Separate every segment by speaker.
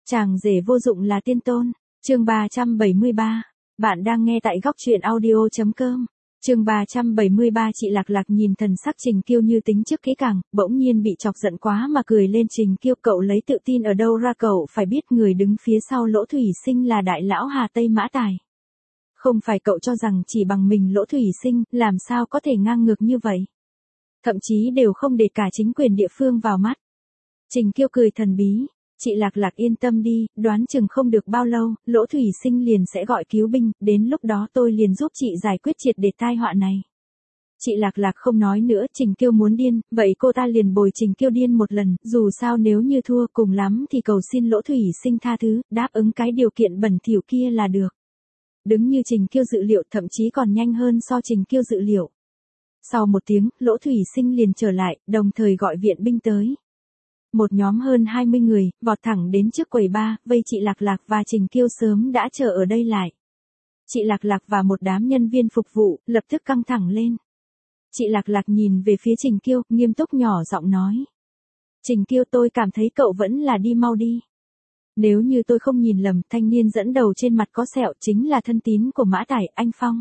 Speaker 1: Chàng rể vô dụng là tiên tôn. Chương 373. Bạn đang nghe tại góc truyện audio.com. Chương 373. Chị Lạc Lạc nhìn thần sắc Trình Kiêu như tính trước kỹ càng, bỗng nhiên bị chọc giận quá mà cười lên. Trình Kiêu, cậu lấy tự tin ở đâu ra? Cậu phải biết người đứng phía sau Lỗ Thủy Sinh là đại lão Hà Tây Mã Tài. Không phải cậu cho rằng chỉ bằng mình Lỗ Thủy Sinh, làm sao có thể ngang ngược như vậy? Thậm chí đều không để cả chính quyền địa phương vào mắt. Trình Kiêu cười thần bí. Chị Lạc Lạc yên tâm đi, đoán chừng không được bao lâu, Lỗ Thủy Sinh liền sẽ gọi cứu binh, đến lúc đó tôi liền giúp chị giải quyết triệt để tai họa này. Chị Lạc Lạc không nói nữa. Trình Kiêu muốn điên, vậy cô ta liền bồi Trình Kiêu điên một lần, dù sao nếu như thua cùng lắm thì cầu xin Lỗ Thủy Sinh tha thứ, đáp ứng cái điều kiện bẩn thỉu kia là được. Đứng như Trình Kiêu dự liệu, thậm chí còn nhanh hơn so Trình Kiêu dự liệu. Sau một tiếng, Lỗ Thủy Sinh liền trở lại, đồng thời gọi viện binh tới. Một nhóm hơn 20 người, vọt thẳng đến trước quầy bar, vây chị Lạc Lạc và Trình Kiêu sớm đã chờ ở đây lại. Chị Lạc Lạc và một đám nhân viên phục vụ, lập tức căng thẳng lên. Chị Lạc Lạc nhìn về phía Trình Kiêu, nghiêm túc nhỏ giọng nói. Trình Kiêu, tôi cảm thấy cậu vẫn là đi mau đi. Nếu như tôi không nhìn lầm, thanh niên dẫn đầu trên mặt có sẹo chính là thân tín của Mã Tài, anh Phong.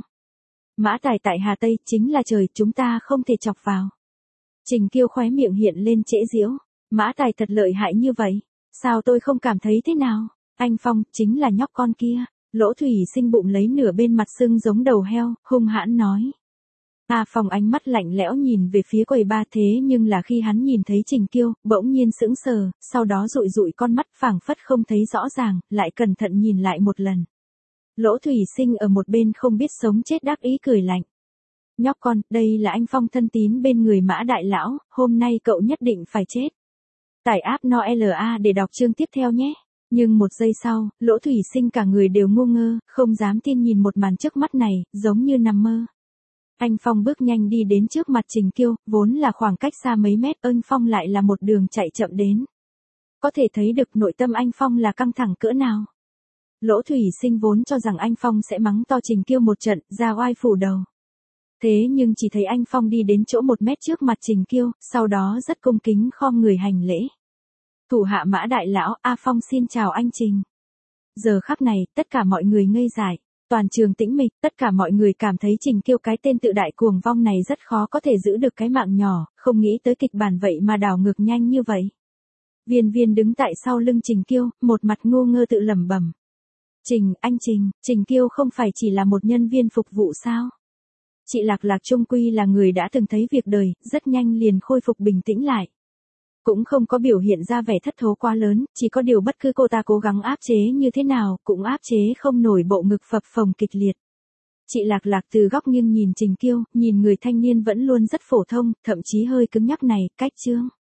Speaker 1: Mã Tài tại Hà Tây, chính là trời, chúng ta không thể chọc vào. Trình Kiêu khóe miệng hiện lên trễ giễu. Mã Tài thật lợi hại như vậy, sao tôi không cảm thấy thế nào? Anh Phong, chính là nhóc con kia. Lỗ Thủy Sinh bụng lấy nửa bên mặt sưng giống đầu heo, hung hãn nói. Phong ánh mắt lạnh lẽo nhìn về phía quầy ba, thế nhưng là khi hắn nhìn thấy Trình Kiêu, bỗng nhiên sững sờ, sau đó dụi dụi con mắt phảng phất không thấy rõ ràng, lại cẩn thận nhìn lại một lần. Lỗ Thủy Sinh ở một bên không biết sống chết đáp ý cười lạnh. Nhóc con, đây là anh Phong thân tín bên người Mã Đại Lão, hôm nay cậu nhất định phải chết. Tải app NOLA để đọc chương tiếp theo nhé. Nhưng một giây sau, Lỗ Thủy Sinh cả người đều ngu ngơ, không dám tin nhìn một màn trước mắt này, giống như nằm mơ. Anh Phong bước nhanh đi đến trước mặt Trình Kiêu, vốn là khoảng cách xa mấy mét, anh Phong lại là một đường chạy chậm đến. Có thể thấy được nội tâm anh Phong là căng thẳng cỡ nào. Lỗ Thủy Sinh vốn cho rằng anh Phong sẽ mắng to Trình Kiêu một trận, ra oai phủ đầu. Thế nhưng chỉ thấy anh Phong đi đến chỗ 1 mét trước mặt Trình Kiêu, sau đó rất cung kính khom người hành lễ. Thủ hạ Mã Đại Lão, Phong xin chào anh Trình. Giờ khắc này, tất cả mọi người ngây dại. Toàn trường tĩnh mịch, tất cả mọi người cảm thấy Trình Kiêu cái tên tự đại cuồng vong này rất khó có thể giữ được cái mạng nhỏ, không nghĩ tới kịch bản vậy mà đảo ngược nhanh như vậy. Viên Viên đứng tại sau lưng Trình Kiêu, một mặt ngu ngơ tự lẩm bẩm. Anh Trình, Trình Kiêu không phải chỉ là một nhân viên phục vụ sao? Chị Lạc Lạc trung quy là người đã từng thấy việc đời, rất nhanh liền khôi phục bình tĩnh lại. Cũng không có biểu hiện ra vẻ thất thố quá lớn, chỉ có điều bất cứ cô ta cố gắng áp chế như thế nào, cũng áp chế không nổi bộ ngực phập phồng kịch liệt. Chị Lạc Lạc từ góc nghiêng nhìn Trình Kiêu, nhìn người thanh niên vẫn luôn rất phổ thông, thậm chí hơi cứng nhắc này, cách chương.